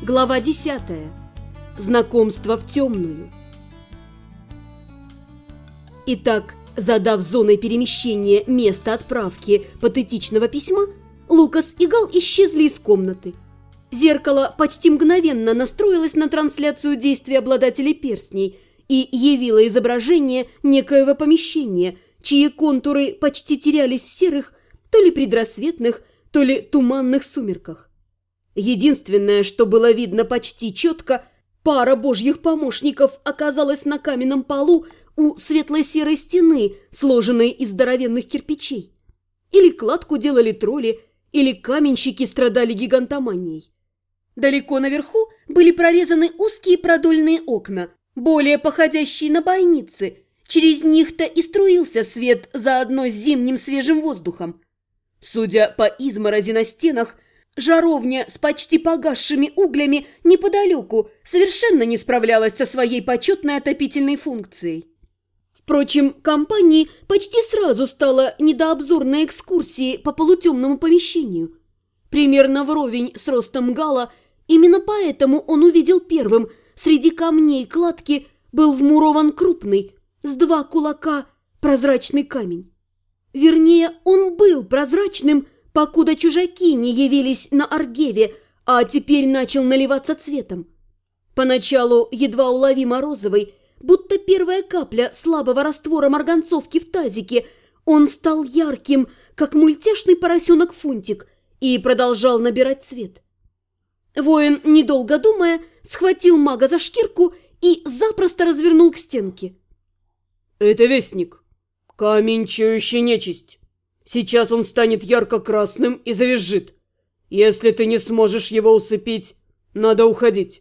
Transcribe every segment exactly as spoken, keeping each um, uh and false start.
Глава десятая. Знакомство в темную. Итак, задав зоной перемещения место отправки патетичного письма, Лукас и Гал исчезли из комнаты. Зеркало почти мгновенно настроилось на трансляцию действий обладателей перстней и явило изображение некоего помещения, чьи контуры почти терялись в серых, то ли предрассветных, то ли туманных сумерках. Единственное, что было видно почти четко, пара божьих помощников оказалась на каменном полу у светло-серой стены, сложенной из здоровенных кирпичей. Или кладку делали тролли, или каменщики страдали гигантоманией. Далеко наверху были прорезаны узкие продольные окна, более походящие на бойницы. Через них-то и струился свет заодно с зимним свежим воздухом. Судя по изморози на стенах, жаровня с почти погасшими углями неподалеку совершенно не справлялась со своей почетной отопительной функцией. Впрочем, компании почти сразу стало не до обзорной экскурсии по полутемному помещению. Примерно вровень с ростом Гала, именно поэтому он увидел первым, среди камней кладки был вмурован крупный, с два кулака, прозрачный камень. Вернее, он был прозрачным, покуда чужаки не явились на Аргеве, а теперь начал наливаться цветом. Поначалу едва уловимо розовый, будто первая капля слабого раствора марганцовки в тазике, он стал ярким, как мультяшный поросенок Фунтик, и продолжал набирать цвет. Воин, недолго думая, схватил мага за шкирку и запросто развернул к стенке. «Это вестник. Камень, чующий нечисть. Сейчас он станет ярко-красным и завизжит. Если ты не сможешь его усыпить, надо уходить».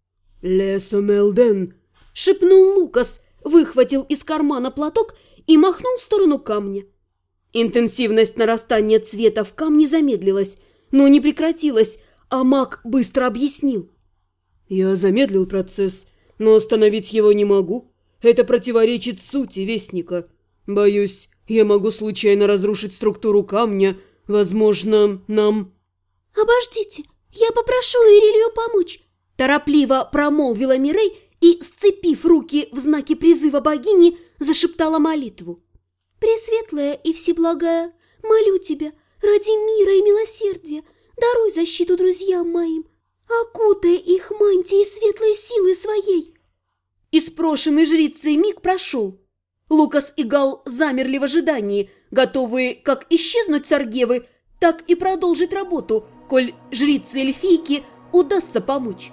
«Лесомелден», — шепнул Лукас, выхватил из кармана платок и махнул в сторону камня. Интенсивность нарастания цвета в камне замедлилась, но не прекратилась, а маг быстро объяснил. «Я замедлил процесс, но остановить его не могу. Это противоречит сути вестника. Боюсь, я могу случайно разрушить структуру камня. Возможно, нам...» «Обождите, я попрошу Ирилию помочь», – торопливо промолвила Мирей и, сцепив руки в знаке призыва богини, зашептала молитву. «Пресветлая и всеблагая, молю тебя, ради мира и милосердия, даруй защиту друзьям моим, окутай их мантией светлой силы своей». И спрошенный жрицей миг прошел. Лукас и Гал замерли в ожидании, готовые как исчезнуть с Аргевы, так и продолжить работу, коль жрице эльфийки удастся помочь.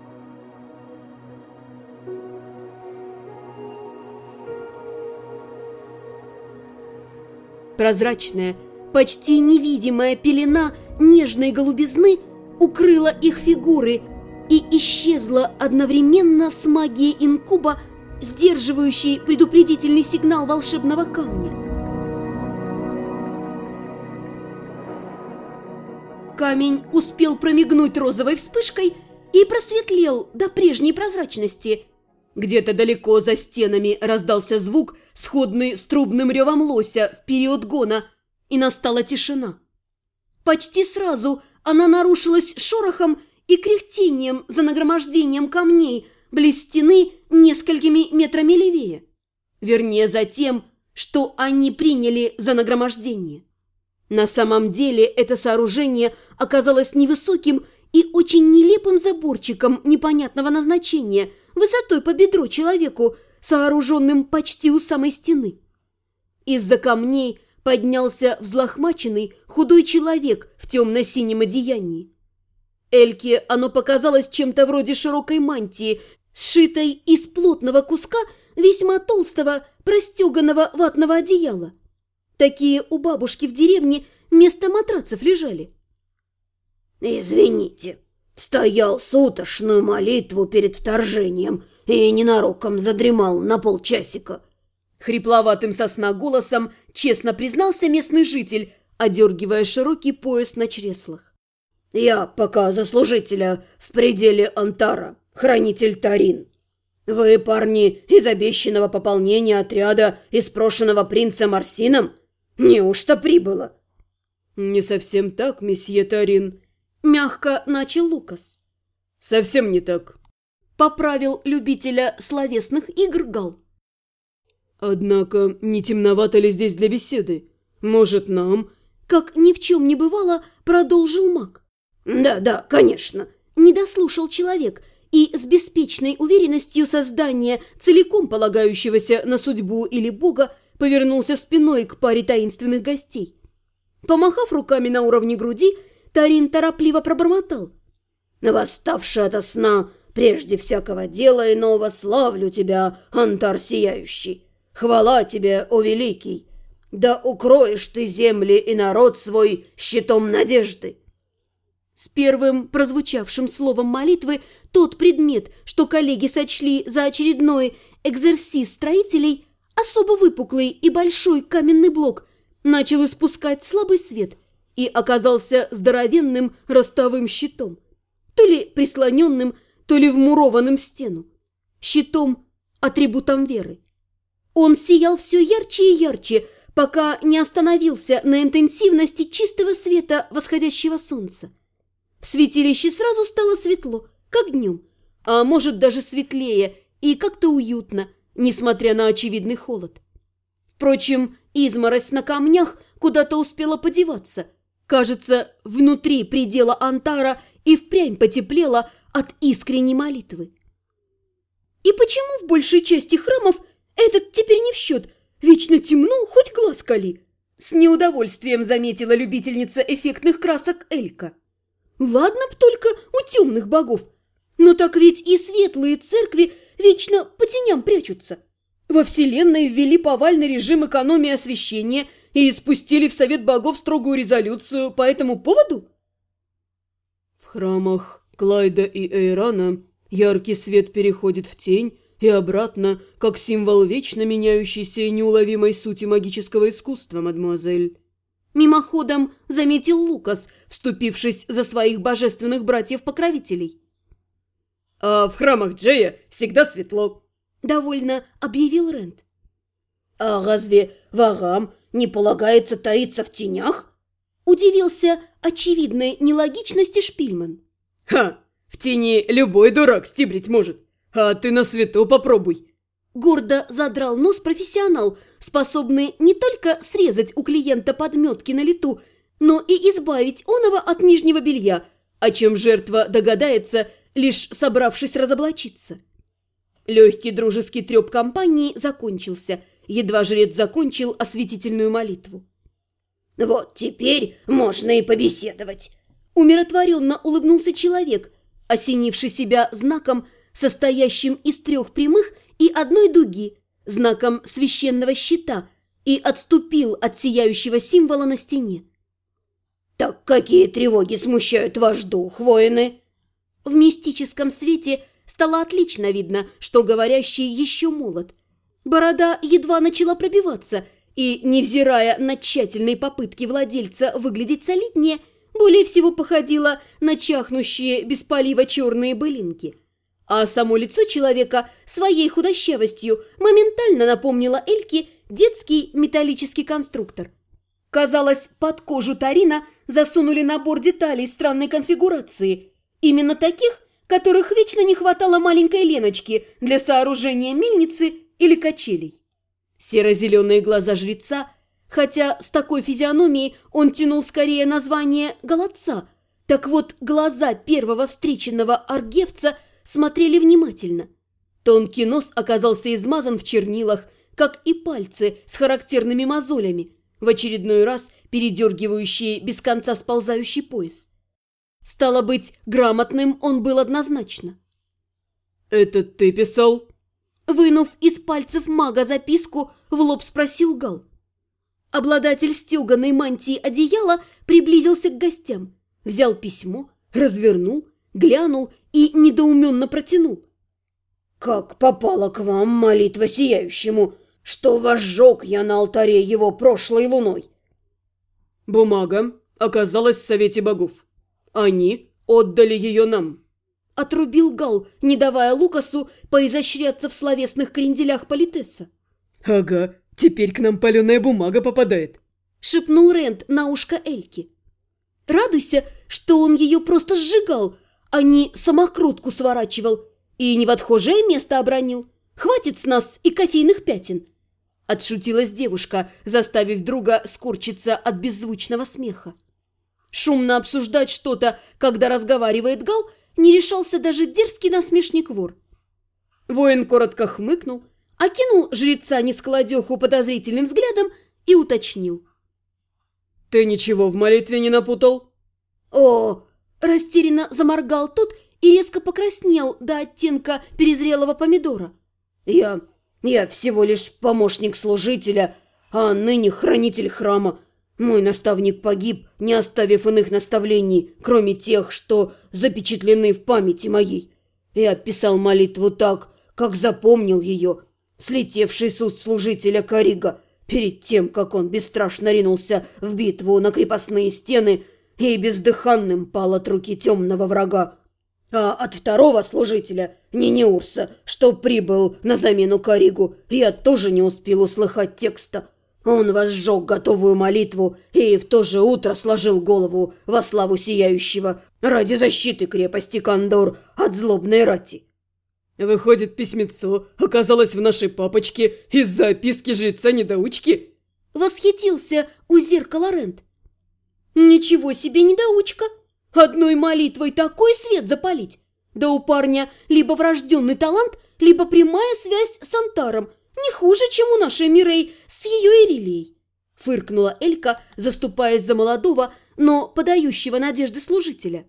Прозрачная, почти невидимая пелена нежной голубизны укрыла их фигуры и исчезла одновременно с магией инкуба, сдерживающей предупредительный сигнал волшебного камня. Камень успел промигнуть розовой вспышкой и просветлел до прежней прозрачности. Где-то далеко за стенами раздался звук, сходный с трубным ревом лося в период гона, и настала тишина. Почти сразу она нарушилась шорохом и кряхтением за нагромождением камней близ стены несколькими метрами левее. Вернее, за тем, что они приняли за нагромождение. На самом деле это сооружение оказалось невысоким и очень нелепым заборчиком непонятного назначения, высотой по бедро человеку, сооруженным почти у самой стены. Из-за камней поднялся взлохмаченный худой человек в темно-синем одеянии. Эльке оно показалось чем-то вроде широкой мантии, сшитой из плотного куска весьма толстого, простеганного ватного одеяла. Такие у бабушки в деревне вместо матрацев лежали. «Извините, стоял сутошную молитву перед вторжением и ненароком задремал на полчасика». Хрипловатым со сна голосом честно признался местный житель, одергивая широкий пояс на чреслах. «Я пока заслужителя в пределе Антара, хранитель Тарин. Вы, парни, из обещанного пополнения отряда из прошенного принца Марсином? Неужто прибыло?» «Не совсем так, месье Тарин», – мягко начал Лукас. совсем не так. Поправил любителя словесных игр Гал. Однако, не темновато ли здесь для беседы? Может, нам... Как ни в чем не бывало, продолжил маг. «Да, да, конечно», – не дослушал человек и с беспечной уверенностью создания, целиком полагающегося на судьбу или бога, повернулся спиной к паре таинственных гостей. Помахав руками на уровне груди, Тарин торопливо пробормотал. «Восставший ото сна, прежде всякого дела иного, славлю тебя, Антар Сияющий. Хвала тебе, о великий! Да укроешь ты земли и народ свой щитом надежды!» С первым прозвучавшим словом молитвы тот предмет, что коллеги сочли за очередной экзерсис строителей, особо выпуклый и большой каменный блок, начал испускать слабый свет и оказался здоровенным ростовым щитом, то ли прислоненным, то ли вмурованным в стену, щитом, атрибутом веры. Он сиял все ярче и ярче, пока не остановился на интенсивности чистого света восходящего солнца. В святилище сразу стало светло, как днем, а может даже светлее и как-то уютно, несмотря на очевидный холод. Впрочем, изморозь на камнях куда-то успела подеваться. Кажется, внутри предела Антара и впрямь потеплело от искренней молитвы. И почему в большей части храмов этот теперь не в счет? Вечно темно, хоть глаз кали. С неудовольствием заметила любительница эффектных красок Элька. Ладно б только у темных богов, но так ведь и светлые церкви вечно по теням прячутся. Во Вселенной ввели повальный режим экономии освещения и спустили в Совет богов строгую резолюцию по этому поводу? В храмах Клайда и Эйрана яркий свет переходит в тень и обратно, как символ вечно меняющейся и неуловимой сути магического искусства, мадемуазель. Мимоходом заметил Лукас, вступившись за своих божественных братьев-покровителей. «А в храмах Джея всегда светло», – довольно объявил Рент. «А разве варам не полагается таиться в тенях?» – удивился очевидной нелогичности Шпильман. «Ха! В тени любой дурак стибрить может, а ты на свету попробуй!» Гордо задрал нос профессионал, способный не только срезать у клиента подметки на лету, но и избавить оного от нижнего белья, о чем жертва догадается, лишь собравшись разоблачиться. Легкий дружеский треп компании закончился, едва жрец закончил осветительную молитву. «Вот теперь можно и побеседовать», – умиротворенно улыбнулся человек, осенивший себя знаком, состоящим из трех прямых и одной дуги, знаком священного щита, и отступил от сияющего символа на стене. «Так какие тревоги смущают ваш дух, воины?» В мистическом свете стало отлично видно, что говорящий еще молод. Борода едва начала пробиваться, и, невзирая на тщательные попытки владельца выглядеть солиднее, более всего походила на чахнущие без полива черные былинки. А само лицо человека своей худощавостью моментально напомнило Эльке детский металлический конструктор. Казалось, под кожу Тарина засунули набор деталей странной конфигурации, именно таких, которых вечно не хватало маленькой Леночки для сооружения мельницы или качелей. Серо-зеленые глаза жреца, хотя с такой физиономией он тянул скорее название голодца, так вот глаза первого встреченного аргевца смотрели внимательно. Тонкий нос оказался измазан в чернилах, как и пальцы с характерными мозолями, в очередной раз передергивающие без конца сползающий пояс. Стало быть, грамотным он был однозначно. «Это ты писал?» Вынув из пальцев мага записку, в лоб спросил Гал. Обладатель стеганой мантии одеяла приблизился к гостям, взял письмо, развернул, глянул и недоуменно протянул. «Как попала к вам молитва Сияющему, что возжег я на алтаре его прошлой луной?» «Бумага оказалась в Совете богов. Они отдали ее нам», – отрубил Гал, не давая Лукасу поизощряться в словесных кренделях политесса. «Ага, теперь к нам паленая бумага попадает», – шепнул Рент на ушко Эльки. «Радуйся, что он ее просто сжигал, а не самокрутку сворачивал и не в отхожее место обронил. Хватит с нас и кофейных пятен!» Отшутилась девушка, заставив друга скорчиться от беззвучного смеха. Шумно обсуждать что-то, когда разговаривает Гал, не решался даже дерзкий насмешник вор. Воин коротко хмыкнул, окинул жреца несколодеху подозрительным взглядом и уточнил: «Ты ничего в молитве не напутал?» «О!» – растерянно заморгал тот и резко покраснел до оттенка перезрелого помидора. «Я... я всего лишь помощник служителя, а ныне хранитель храма. Мой наставник погиб, не оставив иных наставлений, кроме тех, что запечатлены в памяти моей. Я писал молитву так, как запомнил ее, слетевший с уст служителя Карига, перед тем, как он бесстрашно ринулся в битву на крепостные стены и бездыханным пал от руки темного врага. А от второго служителя, Нинеурса, что прибыл на замену Каригу, я тоже не успел услыхать текста. Он возжег готовую молитву и в то же утро сложил голову во славу Сияющего ради защиты крепости Кондор от злобной рати». «Выходит, письмецо оказалось в нашей папочке из-за описки жреца-недоучки?» Восхитился у зеркала Рент. «Ничего себе недоучка! Одной молитвой такой свет запалить! Да у парня либо врожденный талант, либо прямая связь с Антаром, не хуже, чем у нашей Мирей с ее Ирилией!» Фыркнула Элька, заступаясь за молодого, но подающего надежды служителя.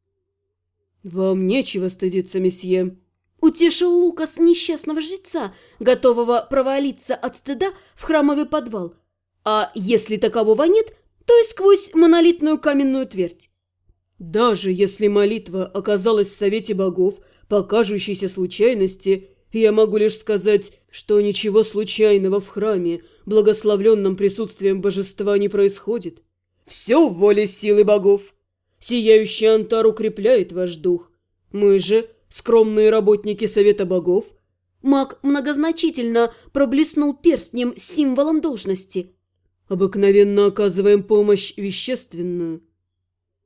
«Вам нечего стыдиться, месье», — утешил Лукас несчастного жреца, готового провалиться от стыда в храмовый подвал. А если такового нет, то и сквозь монолитную каменную твердь. «Даже если молитва оказалась в совете богов по кажущейся случайности, я могу лишь сказать, что ничего случайного в храме, благословленном присутствием божества, не происходит. Все в воле силы богов. Сияющий Антар укрепляет ваш дух. Мы же, скромные работники совета богов». Маг многозначительно проблеснул перстнем с символом должности. «Обыкновенно оказываем помощь вещественную.